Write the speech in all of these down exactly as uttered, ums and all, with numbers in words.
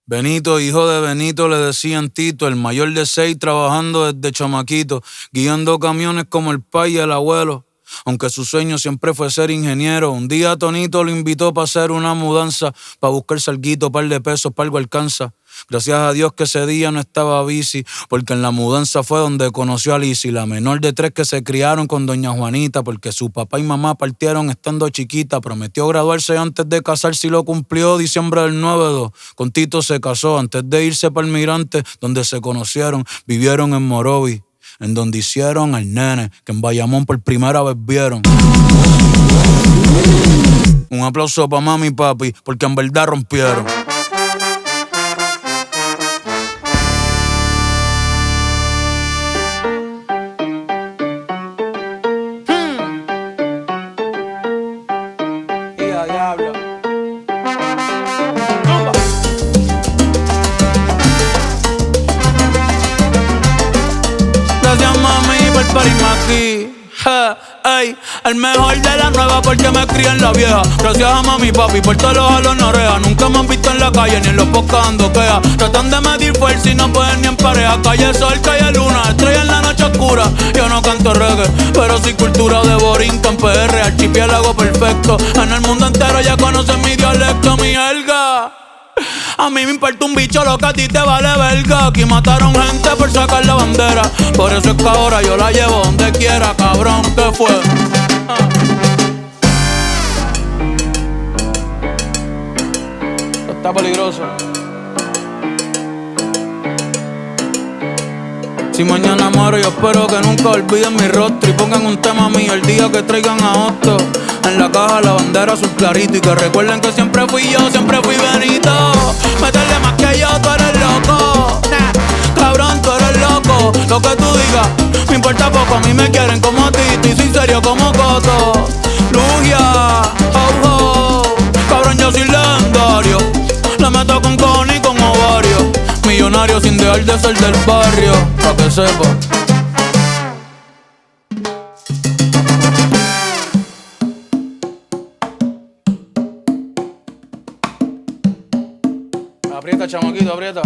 Benito, hijo de Benito, le decían Tito, el mayor de seis, trabajando desde chamaquito, guiando camiones como el pai y el abuelo. Aunque su sueño siempre fue ser ingeniero, un día Tonito lo invitó para hacer una mudanza, para buscar salguito, par de pesos, para algo alcanza. Gracias a Dios que ese día no estaba bici, porque en la mudanza fue donde conoció a Lizzy, la menor de tres que se criaron con doña Juanita, porque su papá y mamá partieron estando chiquita. Prometió graduarse antes de casarse y lo cumplió diciembre del nueve dos. Con Tito se casó antes de irse para el Mirante, donde se conocieron, vivieron en Morovi, en donde hicieron al nene, que en Bayamón por primera vez vieron. Un aplauso pa' mami y papi, porque en verdad rompieron. Aquí, ja, ey, el mejor de la nueva porque me crié en la vieja. Gracias a mami y papi por todos los jalos no oreja. Nunca me han visto en la calle ni en los podcasts ando queja. Tratan de medir fuerza y no pueden ni en pareja. Calle sol, calle luna, estrella en la noche oscura. Yo no canto reggae, pero sí cultura de Borinquen, P R, archipiélago perfecto. En el mundo entero ya conocen mi dialecto, mi jerga. A mí me importa un bicho lo que a ti te vale verga. Aquí mataron gente por sacar la bandera. Por eso es que ahora yo la llevo donde quiera, cabrón, ¿qué fue? Ah. Esto está peligroso. Si mañana muero yo espero que nunca olviden mi rostro y pongan un tema mío el día que traigan a Otto. En la caja la bandera azul clarito y que recuerden que siempre fui yo, siempre fui Benito. Métele más que yo, tú eres loco. Nah, cabrón, tú eres loco. Lo que tú digas, me importa poco, a mí me quieren como a ti. Y soy serio como Coto. Lugia, oh, oh. Cabrón, yo soy legendario. Le meto con cojones y con ovario. Millonario sin dejar de ser del barrio, pa' que sepa. Aprieta, chamaquito, aprieta.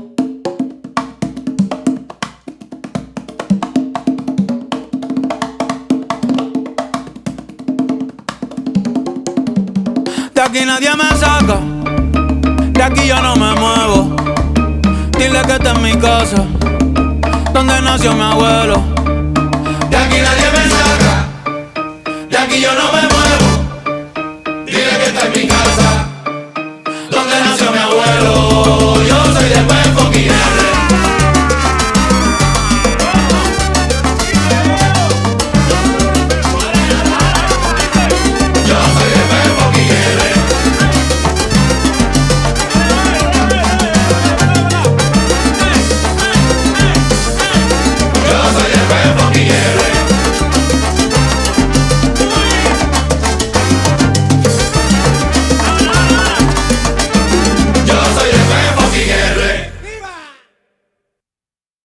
De aquí nadie me saca, de aquí yo no me muevo. Dile que esta es mi casa, donde nació mi abuelo. De aquí nadie me saca, de aquí yo no me muevo. Dile que esta es mi casa, donde nació mi abuelo.